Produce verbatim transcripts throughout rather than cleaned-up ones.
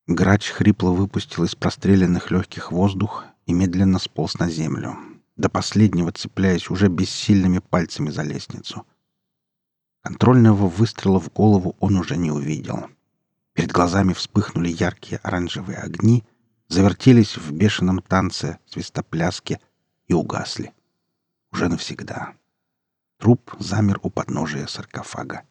Грач хрипло выпустил из простреленных легких воздух и медленно сполз на землю, до последнего цепляясь уже бессильными пальцами за лестницу. Контрольного выстрела в голову он уже не увидел. Перед глазами вспыхнули яркие оранжевые огни, завертелись в бешеном танце, свистопляске и угасли. Уже навсегда. Труп замер у подножия саркофага.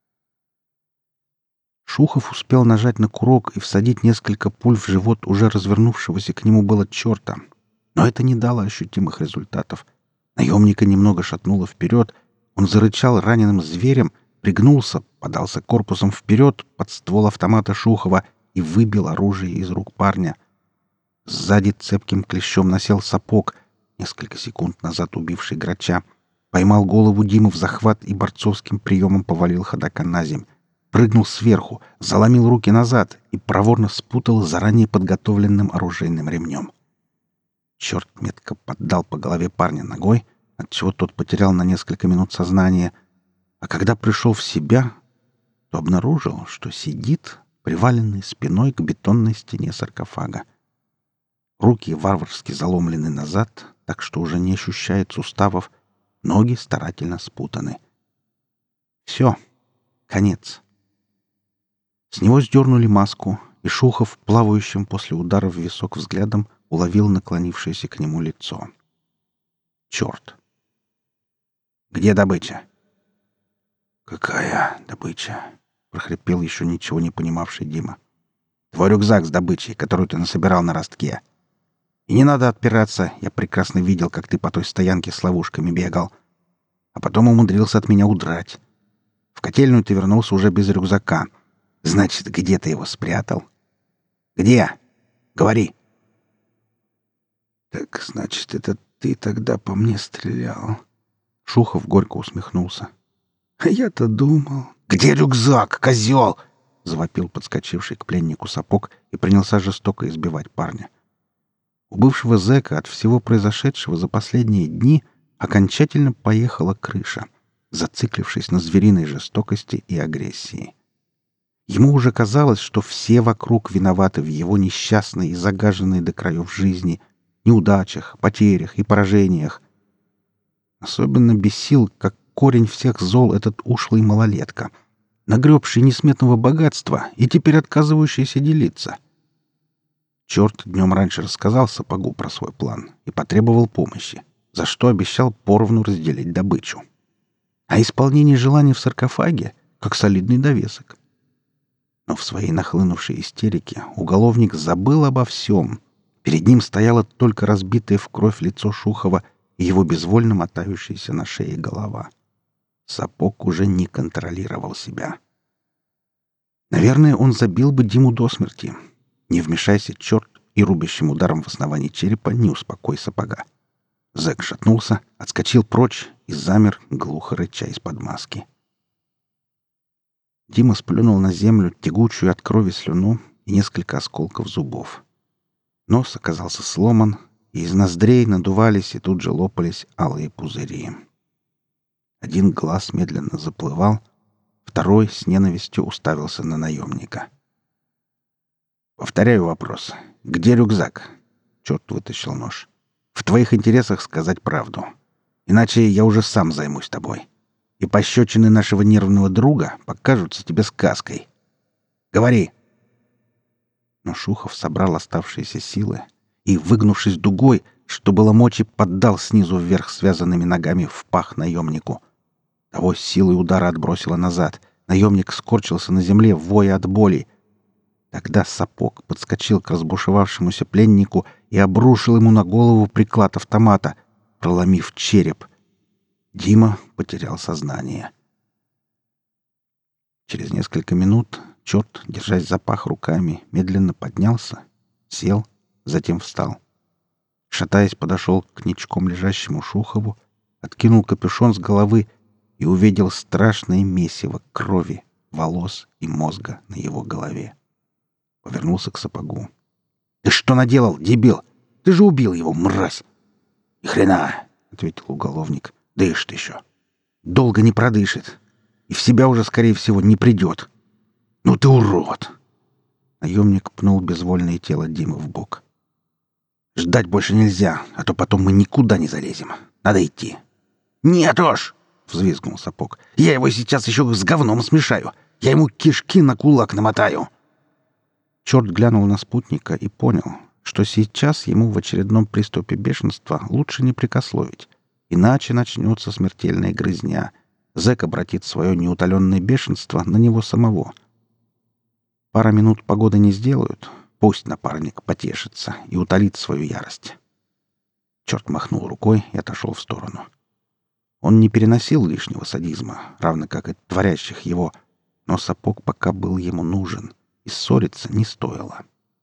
Шухов успел нажать на курок и всадить несколько пуль в живот уже развернувшегося к нему было черта. Но это не дало ощутимых результатов. Наемника немного шатнуло вперед. Он зарычал раненым зверем, пригнулся, подался корпусом вперед под ствол автомата Шухова и выбил оружие из рук парня. Сзади цепким клещом насел сапог, несколько секунд назад убивший Грача. Поймал голову Димы в захват и борцовским приемом повалил ходока на земь. Прыгнул сверху, заломил руки назад и проворно спутал заранее подготовленным оружейным ремнем. Черт метко поддал по голове парня ногой, отчего тот потерял на несколько минут сознание, а когда пришел в себя, то обнаружил, что сидит, приваленный спиной к бетонной стене саркофага. Руки варварски заломлены назад, так что уже не ощущает суставов, ноги старательно спутаны. Все, конец. С него сдернули маску, и Шухов, плавающим после удара в висок взглядом, уловил наклонившееся к нему лицо. Черт! «Где добыча?» «Какая добыча?» — прохрипел еще ничего не понимавший Дима. «Твой рюкзак с добычей, которую ты насобирал на ростке. И не надо отпираться, я прекрасно видел, как ты по той стоянке с ловушками бегал. А потом умудрился от меня удрать. В котельную ты вернулся уже без рюкзака. Значит, где ты его спрятал? Где? Говори!» «Так, значит, это ты тогда по мне стрелял?» Шухов горько усмехнулся. «А я-то думал...» «Где рюкзак, козел?» — завопил подскочивший к пленнику сапог и принялся жестоко избивать парня. У бывшего зэка от всего произошедшего за последние дни окончательно поехала крыша, зациклившись на звериной жестокости и агрессии. Ему уже казалось, что все вокруг виноваты в его несчастной и загаженной до краев жизни, неудачах, потерях и поражениях. Особенно бесил, как корень всех зол, этот ушлый малолетка, нагребший несметного богатства и теперь отказывающийся делиться. Черт днем раньше рассказал сапогу про свой план и потребовал помощи, за что обещал поровну разделить добычу. А исполнение желаний в саркофаге — как солидный довесок. Но в своей нахлынувшей истерике уголовник забыл обо всем. Перед ним стояло только разбитое в кровь лицо Шухова и его безвольно мотающаяся на шее голова. Сапог уже не контролировал себя. Наверное, он забил бы Диму до смерти. Не вмешайся, черт, и рубящим ударом в основании черепа не успокой сапога. Зэк шатнулся, отскочил прочь и замер, глухо рыча из-под маски. Дима сплюнул на землю тягучую от крови слюну и несколько осколков зубов. Нос оказался сломан, и из ноздрей надувались и тут же лопались алые пузыри. Один глаз медленно заплывал, второй с ненавистью уставился на наемника. «Повторяю вопрос. Где рюкзак?» Черт вытащил нож. «В твоих интересах сказать правду. Иначе я уже сам займусь тобой. И пощечины нашего нервного друга покажутся тебе сказкой. Говори!» Но Шухов собрал оставшиеся силы и, выгнувшись дугой, что было мочи, поддал снизу вверх связанными ногами в пах наемнику. Того силой удара отбросило назад. Наемник скорчился на земле, воя от боли. Тогда сапог подскочил к разбушевавшемуся пленнику и обрушил ему на голову приклад автомата, проломив череп. Дима потерял сознание. Через несколько минут черт, держась за пах руками, медленно поднялся, сел, затем встал. Шатаясь, подошел к ничком лежащему Шухову, откинул капюшон с головы и увидел страшное месиво крови, волос и мозга на его голове. Повернулся к сапогу. «Ты что наделал, дебил? Ты же убил его, мразь!» «Ни хрена!» — ответил уголовник. «Дышит еще. Долго не продышит. И в себя уже, скорее всего, не придет. Ну ты урод!» Наемник пнул безвольное тело Димы в бок. «Ждать больше нельзя, а то потом мы никуда не залезем. Надо идти». «Нет уж!» — взвизгнул Сапог. «Я его сейчас еще с говном смешаю. Я ему кишки на кулак намотаю». Черт глянул на спутника и понял, что сейчас ему в очередном приступе бешенства лучше не прикословить, иначе начнется смертельная грызня. Зэк обратит свое неутоленное бешенство на него самого. Пара минут погоды не сделают, пусть напарник потешится и утолит свою ярость. Черт махнул рукой и отошел в сторону. Он не переносил лишнего садизма, равно как и творящих его, но Сапог пока был ему нужен, и ссориться не стоило.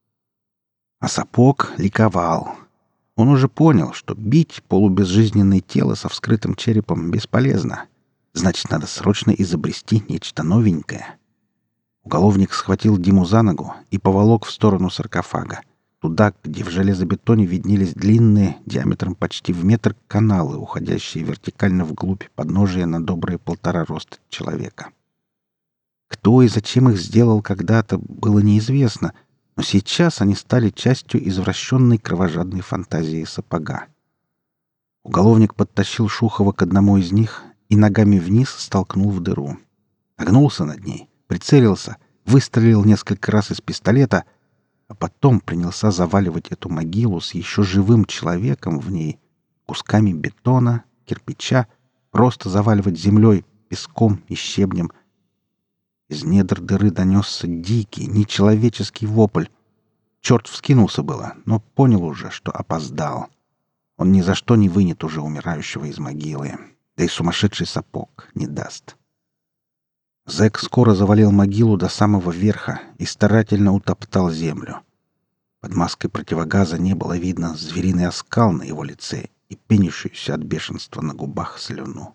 А Сапог ликовал. Он уже понял, что бить полубезжизненное тело со вскрытым черепом бесполезно. Значит, надо срочно изобрести нечто новенькое. Уголовник схватил Диму за ногу и поволок в сторону саркофага, туда, где в железобетоне виднелись длинные, диаметром почти в метр, каналы, уходящие вертикально вглубь подножия на добрые полтора роста человека. Кто и зачем их сделал когда-то, было неизвестно, но сейчас они стали частью извращенной кровожадной фантазии Сапога. Уголовник подтащил Шухова к одному из них и ногами вниз столкнул в дыру. Нагнулся над ней, прицелился, выстрелил несколько раз из пистолета, а потом принялся заваливать эту могилу с еще живым человеком в ней, кусками бетона, кирпича, просто заваливать землей, песком и щебнем. Из недр дыры донесся дикий, нечеловеческий вопль. Черт вскинулся было, но понял уже, что опоздал. Он ни за что не вынет уже умирающего из могилы, да и сумасшедший Сапог не даст. Зэк скоро завалил могилу до самого верха и старательно утоптал землю. Под маской противогаза не было видно звериный оскал на его лице и пенящуюся от бешенства на губах слюну.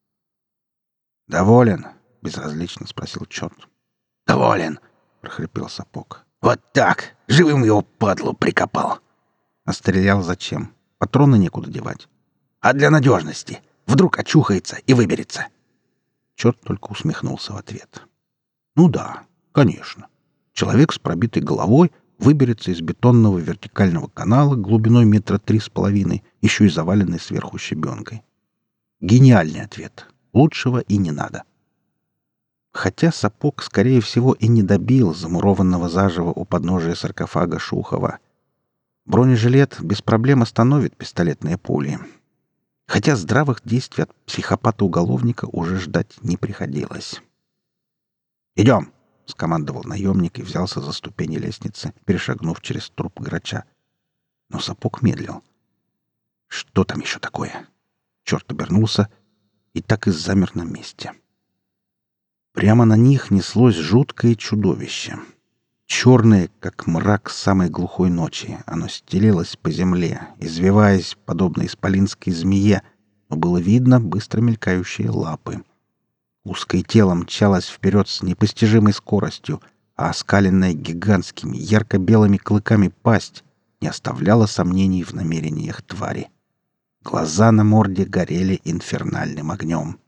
«Доволен?» — безразлично спросил черт. «Доволен!» — прохрипел Сапог. «Вот так! Живым его падлу прикопал!» «А стрелял зачем? Патроны некуда девать». «А для надежности! Вдруг очухается и выберется!» Черт только усмехнулся в ответ. «Ну да, конечно. Человек с пробитой головой выберется из бетонного вертикального канала глубиной метра три с половиной, еще и заваленный сверху щебенкой. Гениальный ответ. Лучшего и не надо». Хотя Сапог, скорее всего, и не добил замурованного заживо у подножия саркофага Шухова. Бронежилет без проблем остановит пистолетные пули. Хотя здравых действий от психопата-уголовника уже ждать не приходилось. «Идем!» — скомандовал наемник и взялся за ступени лестницы, перешагнув через труп грача. Но Сапог медлил. «Что там еще такое?» Черт обернулся и так и замер на месте. Прямо на них неслось жуткое чудовище. Черное, как мрак самой глухой ночи, оно стелилось по земле, извиваясь, подобно исполинской змее, но было видно быстро мелькающие лапы. Узкое тело мчалось вперед с непостижимой скоростью, а оскаленная гигантскими ярко-белыми клыками пасть не оставляла сомнений в намерениях твари. Глаза на морде горели инфернальным огнем.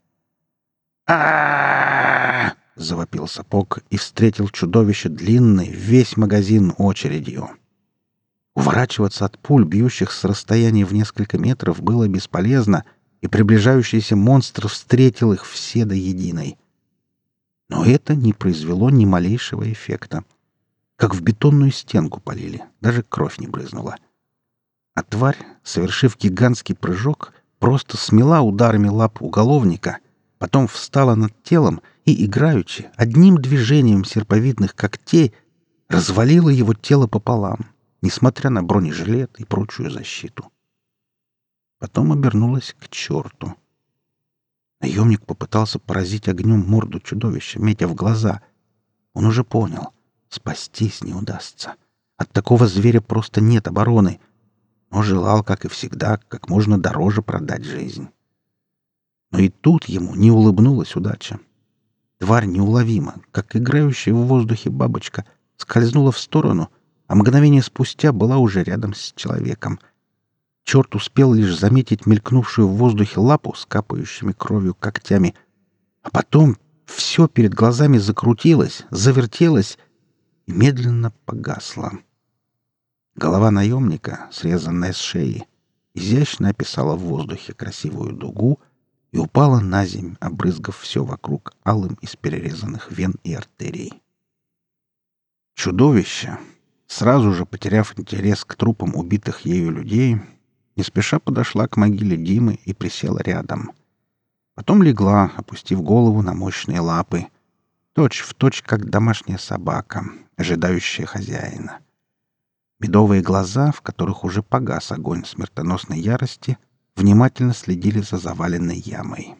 а завопил Сапог и встретил чудовище длинной, весь магазин очередью. Уворачиваться от пуль, бьющих с расстояния в несколько метров, было бесполезно, и приближающийся монстр встретил их все до единой. Но это не произвело ни малейшего эффекта. Как в бетонную стенку полили, даже кровь не брызнула. А тварь, совершив гигантский прыжок, просто смела ударами лап уголовника, потом встала над телом и, играючи, одним движением серповидных когтей развалила его тело пополам, несмотря на бронежилет и прочую защиту. Потом обернулась к черту. Наемник попытался поразить огнем морду чудовища, метя в глаза. Он уже понял — спастись не удастся. От такого зверя просто нет обороны, но желал, как и всегда, как можно дороже продать жизнь. Но и тут ему не улыбнулась удача. Тварь неуловимо, как играющая в воздухе бабочка, скользнула в сторону, а мгновение спустя была уже рядом с человеком. Черт успел лишь заметить мелькнувшую в воздухе лапу с капающими кровью когтями, а потом все перед глазами закрутилось, завертелось, и медленно погасла. Голова наемника, срезанная с шеи, изящно описала в воздухе красивую дугу и упала на земь, обрызгав все вокруг алым из перерезанных вен и артерий. Чудовище, сразу же потеряв интерес к трупам убитых ею людей, не спеша подошла к могиле Димы и присела рядом. Потом легла, опустив голову на мощные лапы, точь в точь, как домашняя собака, ожидающая хозяина. Медовые глаза, в которых уже погас огонь смертоносной ярости, внимательно следили за заваленной ямой.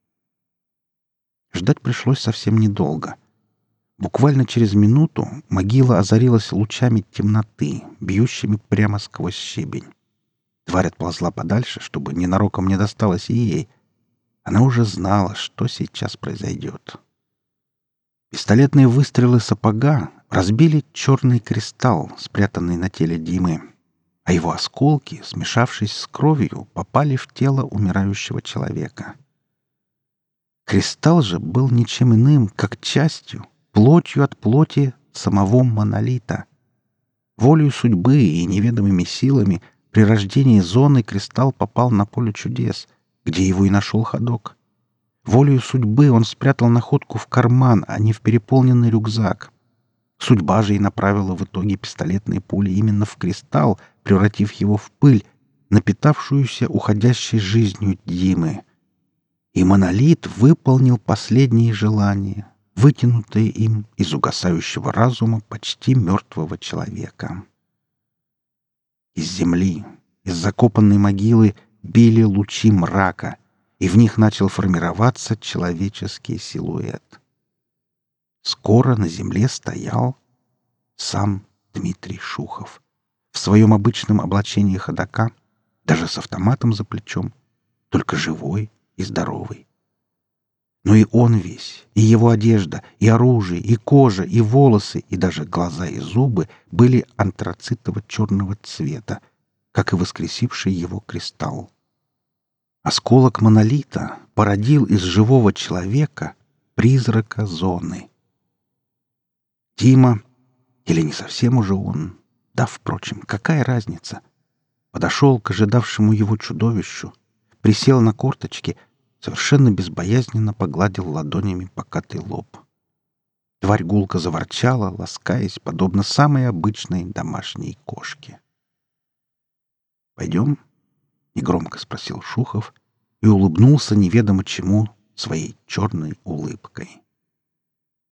Ждать пришлось совсем недолго. Буквально через минуту могила озарилась лучами темноты, бьющими прямо сквозь щебень. Тварь отползла подальше, чтобы ненароком не досталось и ей. Она уже знала, что сейчас произойдет. Пистолетные выстрелы сапога разбили черный кристалл, спрятанный на теле Димы, а его осколки, смешавшись с кровью, попали в тело умирающего человека. Кристалл же был ничем иным, как частью, плотью от плоти самого монолита. Волею судьбы и неведомыми силами при рождении зоны кристалл попал на поле чудес, где его и нашел ходок. Волею судьбы он спрятал находку в карман, а не в переполненный рюкзак. Судьба же и направила в итоге пистолетные пули именно в кристалл, превратив его в пыль, напитавшуюся уходящей жизнью Димы. И монолит выполнил последние желания, вытянутые им из угасающего разума почти мертвого человека. Из земли, из закопанной могилы били лучи мрака, и в них начал формироваться человеческий силуэт. Скоро на земле стоял сам Дмитрий Шухов в своем обычном облачении ходока, даже с автоматом за плечом, только живой и здоровый. Но и он весь, и его одежда, и оружие, и кожа, и волосы, и даже глаза и зубы были антрацитово-черного цвета, как и воскресивший его кристалл. Осколок монолита породил из живого человека призрака зоны. Дима, или не совсем уже он, да, впрочем, какая разница, подошел к ожидавшему его чудовищу, присел на корточки, совершенно безбоязненно погладил ладонями покатый лоб. Тварь гулко заворчала, ласкаясь, подобно самой обычной домашней кошке. «Пойдем?» — негромко спросил Шухов и улыбнулся неведомо чему своей черной улыбкой.